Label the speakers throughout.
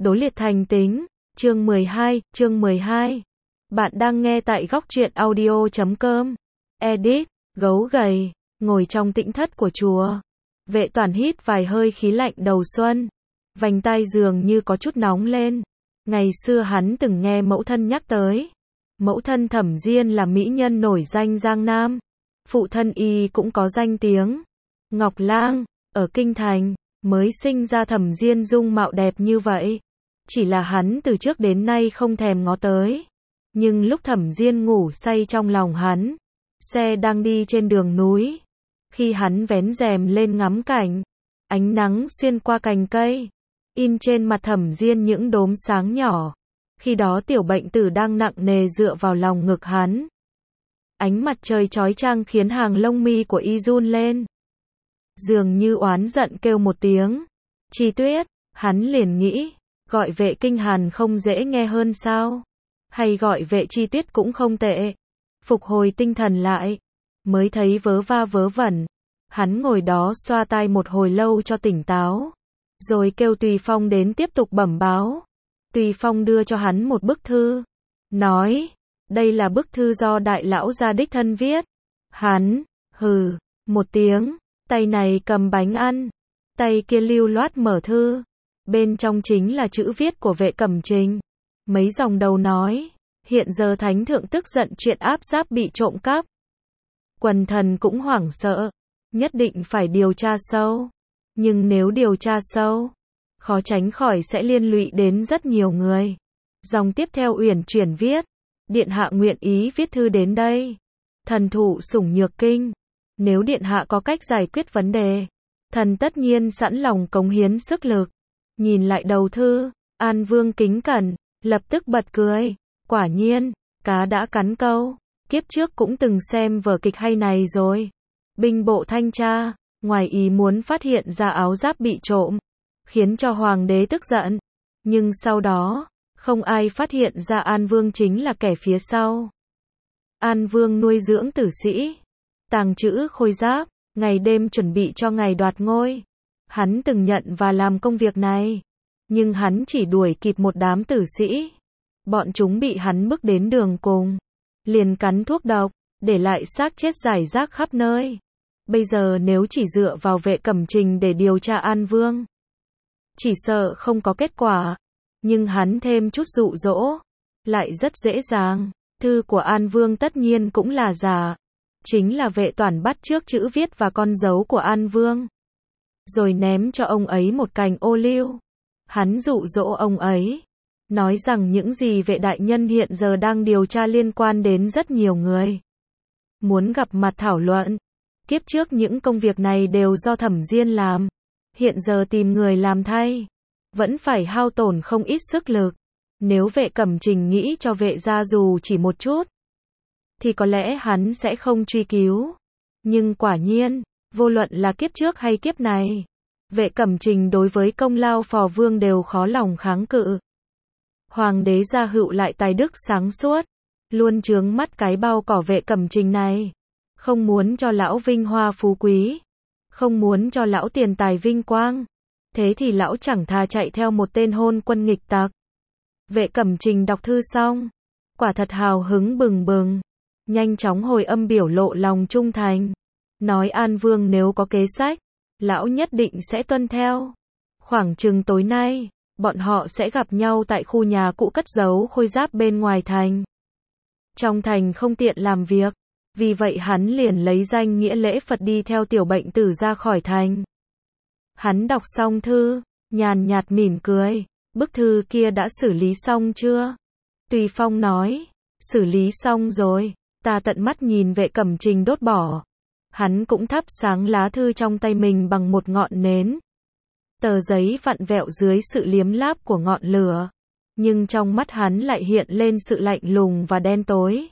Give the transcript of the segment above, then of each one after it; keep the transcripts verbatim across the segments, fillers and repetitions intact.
Speaker 1: Đố liệt thành tính, chương mười hai, chương mười hai. Bạn đang nghe tại góc truyện audio chấm com. Edit, gấu gầy, ngồi trong tĩnh thất của chùa. Vệ Toàn hít vài hơi khí lạnh đầu xuân. Vành tai dường như có chút nóng lên. Ngày xưa hắn từng nghe mẫu thân nhắc tới. Mẫu thân Thẩm Diên là mỹ nhân nổi danh Giang Nam. Phụ thân y cũng có danh tiếng. Ngọc Lang, ở Kinh Thành, mới sinh ra Thẩm Diên dung mạo đẹp như vậy. Chỉ là hắn từ trước đến nay không thèm ngó tới. Nhưng lúc Thẩm Diên ngủ say trong lòng hắn, xe đang đi trên đường núi. Khi hắn vén rèm lên ngắm cảnh, ánh nắng xuyên qua cành cây, in trên mặt Thẩm Diên những đốm sáng nhỏ. Khi đó tiểu bệnh tử đang nặng nề dựa vào lòng ngực hắn. Ánh mặt trời chói chang khiến hàng lông mi của y run lên. Dường như oán giận kêu một tiếng. Chi Tuyết, hắn liền nghĩ, gọi Vệ Kinh Hàn không dễ nghe hơn sao? Hay gọi Vệ Chi Tuyết cũng không tệ. Phục hồi tinh thần lại, mới thấy vớ va vớ vẩn. Hắn ngồi đó xoa tai một hồi lâu cho tỉnh táo. Rồi kêu Tùy Phong đến tiếp tục bẩm báo. Tùy Phong đưa cho hắn một bức thư. Nói, đây là bức thư do đại lão gia đích thân viết. Hắn, hừ, một tiếng, tay này cầm bánh ăn. Tay kia lưu loát mở thư. Bên trong chính là chữ viết của Vệ Cẩm Trình. Mấy dòng đầu nói, hiện giờ thánh thượng tức giận chuyện áp giáp bị trộm cắp. Quần thần cũng hoảng sợ, nhất định phải điều tra sâu. Nhưng nếu điều tra sâu, khó tránh khỏi sẽ liên lụy đến rất nhiều người. Dòng tiếp theo uyển chuyển viết, điện hạ nguyện ý viết thư đến đây. Thần thụ sủng nhược kinh, nếu điện hạ có cách giải quyết vấn đề, thần tất nhiên sẵn lòng cống hiến sức lực. Nhìn lại đầu thư, An Vương kính cẩn, lập tức bật cười. Quả nhiên, cá đã cắn câu. Kiếp trước cũng từng xem vở kịch hay này rồi. Binh bộ thanh tra, ngoài ý muốn phát hiện ra áo giáp bị trộm, khiến cho hoàng đế tức giận. Nhưng sau đó, không ai phát hiện ra An Vương chính là kẻ phía sau. An Vương nuôi dưỡng tử sĩ, tàng trữ khôi giáp, ngày đêm chuẩn bị cho ngày đoạt ngôi. Hắn từng nhận và làm công việc này, nhưng hắn chỉ đuổi kịp một đám tử sĩ. Bọn chúng bị hắn bức đến đường cùng, liền cắn thuốc độc, để lại xác chết rải rác khắp nơi. Bây giờ nếu chỉ dựa vào Vệ Cẩm Trình để điều tra An Vương, chỉ sợ không có kết quả. Nhưng hắn thêm chút dụ dỗ, lại rất dễ dàng. Thư của An Vương tất nhiên cũng là giả. Chính là Vệ Toàn bắt chước chữ viết và con dấu của An Vương, rồi ném cho ông ấy một cành ô liu. Hắn dụ dỗ ông ấy, nói rằng những gì Vệ đại nhân hiện giờ đang điều tra liên quan đến rất nhiều người. Muốn gặp mặt thảo luận. Kiếp trước những công việc này đều do Thẩm Diên làm. Hiện giờ tìm người làm thay, vẫn phải hao tổn không ít sức lực. Nếu Vệ Cẩm Trình nghĩ cho Vệ gia dù chỉ một chút, thì có lẽ hắn sẽ không truy cứu. Nhưng quả nhiên, vô luận là kiếp trước hay kiếp này, Vệ Cẩm Trình đối với công lao phò vương đều khó lòng kháng cự. Hoàng đế gia hữu lại tài đức sáng suốt, luôn chướng mắt cái bao cỏ Vệ Cẩm Trình này. Không muốn cho lão vinh hoa phú quý, không muốn cho lão tiền tài vinh quang. Thế thì lão chẳng thà chạy theo một tên hôn quân nghịch tặc. Vệ Cẩm Trình đọc thư xong, quả thật hào hứng bừng bừng, nhanh chóng hồi âm biểu lộ lòng trung thành. Nói An Vương nếu có kế sách, lão nhất định sẽ tuân theo. Khoảng chừng tối nay, bọn họ sẽ gặp nhau tại khu nhà cũ cất giấu khôi giáp bên ngoài thành. Trong thành không tiện làm việc, vì vậy hắn liền lấy danh nghĩa lễ Phật đi theo tiểu bệnh tử ra khỏi thành. Hắn đọc xong thư, nhàn nhạt mỉm cười. Bức thư kia đã xử lý xong chưa? Tùy Phong nói, xử lý xong rồi, ta tận mắt nhìn Vệ Cẩm Trình đốt bỏ. Hắn cũng thắp sáng lá thư trong tay mình bằng một ngọn nến. Tờ giấy vặn vẹo dưới sự liếm láp của ngọn lửa, nhưng trong mắt hắn lại hiện lên sự lạnh lùng và đen tối.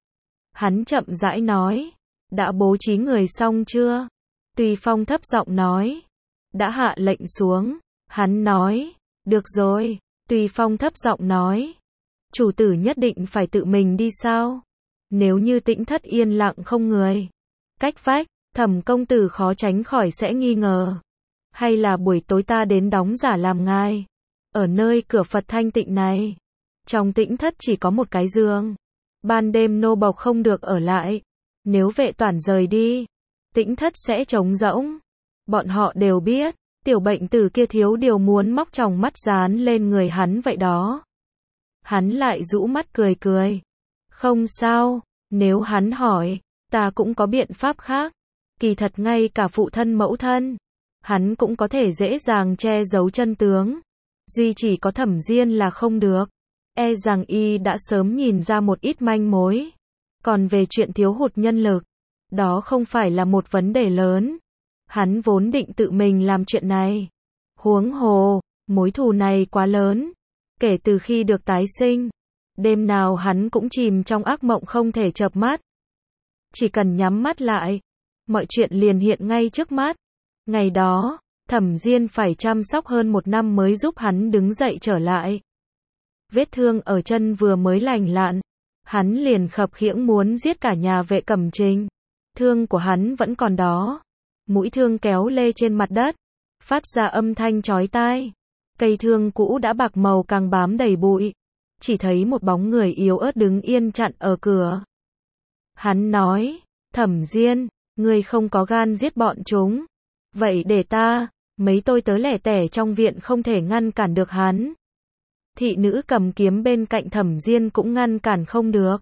Speaker 1: Hắn chậm rãi nói, đã bố trí người xong chưa? Tùy Phong thấp giọng nói, đã hạ lệnh xuống. Hắn nói, được rồi. Tùy Phong thấp giọng nói, chủ tử nhất định phải tự mình đi sao? Nếu như tĩnh thất yên lặng không người, cách vách, Thẩm công tử khó tránh khỏi sẽ nghi ngờ. Hay là buổi tối ta đến đóng giả làm ngài? Ở nơi cửa Phật thanh tịnh này, trong tĩnh thất chỉ có một cái giường. Ban đêm nô bộc không được ở lại. Nếu Vệ Toản rời đi, tĩnh thất sẽ trống rỗng. Bọn họ đều biết, tiểu bệnh tử kia thiếu điều muốn móc tròng mắt dán lên người hắn vậy đó. Hắn lại rũ mắt cười cười. Không sao, nếu hắn hỏi, ta cũng có biện pháp khác. Kỳ thật ngay cả phụ thân mẫu thân, hắn cũng có thể dễ dàng che giấu chân tướng. Duy chỉ có Thẩm Diên là không được. E rằng y đã sớm nhìn ra một ít manh mối. Còn về chuyện thiếu hụt nhân lực, đó không phải là một vấn đề lớn. Hắn vốn định tự mình làm chuyện này. Huống hồ, mối thù này quá lớn. Kể từ khi được tái sinh, đêm nào hắn cũng chìm trong ác mộng không thể chợp mắt. Chỉ cần nhắm mắt lại, mọi chuyện liền hiện ngay trước mắt. Ngày đó, Thẩm Diên phải chăm sóc hơn một năm mới giúp hắn đứng dậy trở lại. Vết thương ở chân vừa mới lành lặn, hắn liền khập khiễng muốn giết cả nhà Vệ Cẩm Trình. Thương của hắn vẫn còn đó. Mũi thương kéo lê trên mặt đất, phát ra âm thanh chói tai. Cây thương cũ đã bạc màu càng bám đầy bụi. Chỉ thấy một bóng người yếu ớt đứng yên chặn ở cửa. Hắn nói, Thẩm Diên, ngươi không có gan giết bọn chúng. Vậy để ta, mấy tôi tớ lẻ tẻ trong viện không thể ngăn cản được hắn. Thị nữ cầm kiếm bên cạnh Thẩm Diên cũng ngăn cản không được.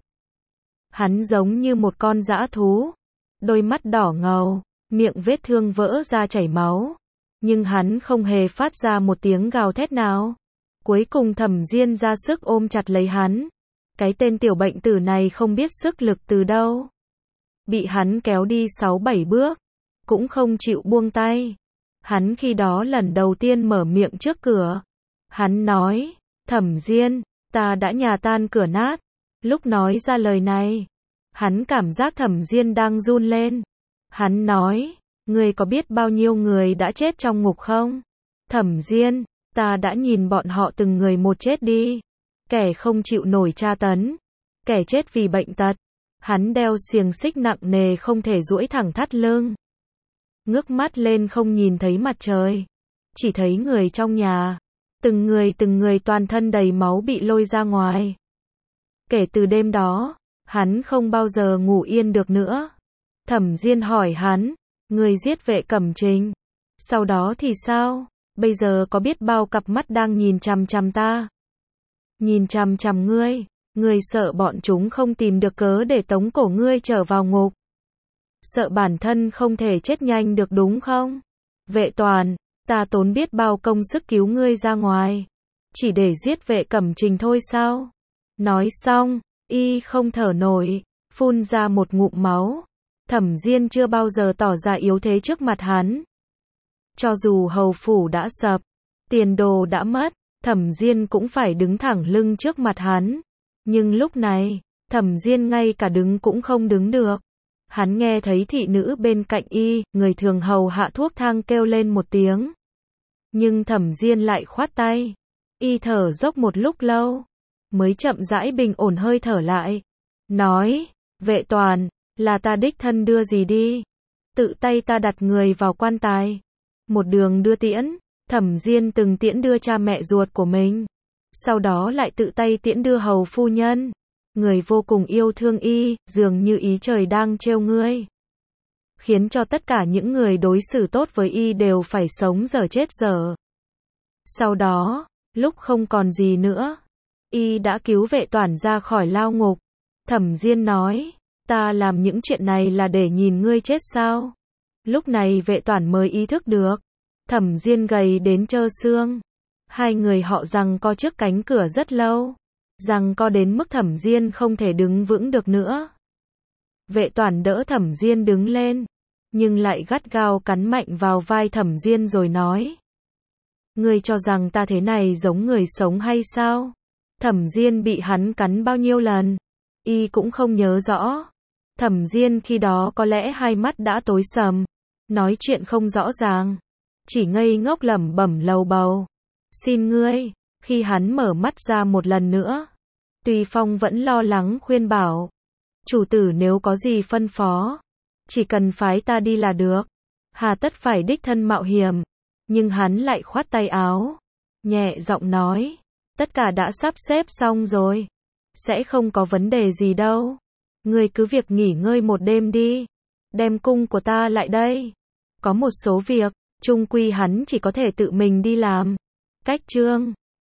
Speaker 1: Hắn giống như một con dã thú. Đôi mắt đỏ ngầu, miệng vết thương vỡ ra chảy máu. Nhưng hắn không hề phát ra một tiếng gào thét nào. Cuối cùng Thẩm Diên ra sức ôm chặt lấy hắn. Cái tên tiểu bệnh tử này không biết sức lực từ đâu. Bị hắn kéo đi sáu bảy bước, cũng không chịu buông tay. Hắn khi đó lần đầu tiên mở miệng trước cửa. Hắn nói, Thẩm Diên, ta đã nhà tan cửa nát. Lúc nói ra lời này, hắn cảm giác Thẩm Diên đang run lên. Hắn nói, ngươi có biết bao nhiêu người đã chết trong ngục không? Thẩm Diên, ta đã nhìn bọn họ từng người một chết đi. Kẻ không chịu nổi tra tấn, kẻ chết vì bệnh tật. Hắn đeo xiềng xích nặng nề không thể duỗi thẳng thắt lưng. Ngước mắt lên không nhìn thấy mặt trời. Chỉ thấy người trong nhà. Từng người từng người toàn thân đầy máu bị lôi ra ngoài. Kể từ đêm đó, hắn không bao giờ ngủ yên được nữa. Thẩm Diên hỏi hắn, người giết Vệ Cẩm Trình. Sau đó thì sao? Bây giờ có biết bao cặp mắt đang nhìn chằm chằm ta? Nhìn chằm chằm ngươi. Ngươi sợ bọn chúng không tìm được cớ để tống cổ ngươi trở vào ngục. Sợ bản thân không thể chết nhanh được đúng không? Vệ Toàn, ta tốn biết bao công sức cứu ngươi ra ngoài. Chỉ để giết Vệ Cẩm Trình thôi sao? Nói xong, y không thở nổi, phun ra một ngụm máu. Thẩm Diên chưa bao giờ tỏ ra yếu thế trước mặt hắn. Cho dù hầu phủ đã sập, tiền đồ đã mất, Thẩm Diên cũng phải đứng thẳng lưng trước mặt hắn. Nhưng lúc này, Thẩm Diên ngay cả đứng cũng không đứng được. Hắn nghe thấy thị nữ bên cạnh y, người thường hầu hạ thuốc thang kêu lên một tiếng. Nhưng Thẩm Diên lại khoát tay. Y thở dốc một lúc lâu, mới chậm rãi bình ổn hơi thở lại. Nói, Vệ Toàn, là ta đích thân đưa gì đi. Tự tay ta đặt người vào quan tài. Một đường đưa tiễn, Thẩm Diên từng tiễn đưa cha mẹ ruột của mình. Sau đó lại tự tay tiễn đưa hầu phu nhân. Người vô cùng yêu thương y, dường như ý trời đang trêu ngươi. Khiến cho tất cả những người đối xử tốt với y đều phải sống dở chết dở. Sau đó, lúc không còn gì nữa, y đã cứu Vệ Toản ra khỏi lao ngục. Thẩm Diên nói, ta làm những chuyện này là để nhìn ngươi chết sao? Lúc này Vệ Toản mới ý thức được. Thẩm Diên gầy đến trơ xương. Hai người họ giằng co trước cánh cửa rất lâu. Giằng co đến mức Thẩm Diên không thể đứng vững được nữa. Vệ Toản đỡ Thẩm Diên đứng lên, nhưng lại gắt gao cắn mạnh vào vai Thẩm Diên rồi nói. Ngươi cho rằng ta thế này giống người sống hay sao? Thẩm Diên bị hắn cắn bao nhiêu lần, y cũng không nhớ rõ. Thẩm Diên khi đó có lẽ hai mắt đã tối sầm, nói chuyện không rõ ràng, chỉ ngây ngốc lẩm bẩm lầu bầu. Xin ngươi. Khi hắn mở mắt ra một lần nữa, Tùy Phong vẫn lo lắng khuyên bảo. Chủ tử nếu có gì phân phó, chỉ cần phái ta đi là được. Hà tất phải đích thân mạo hiểm. Nhưng hắn lại khoát tay áo. nhẹ giọng nói. Tất cả đã sắp xếp xong rồi. Sẽ không có vấn đề gì đâu. Ngươi cứ việc nghỉ ngơi một đêm đi. Đem cung của ta lại đây. Có một số việc, chung quy hắn chỉ có thể tự mình đi làm. Cách chương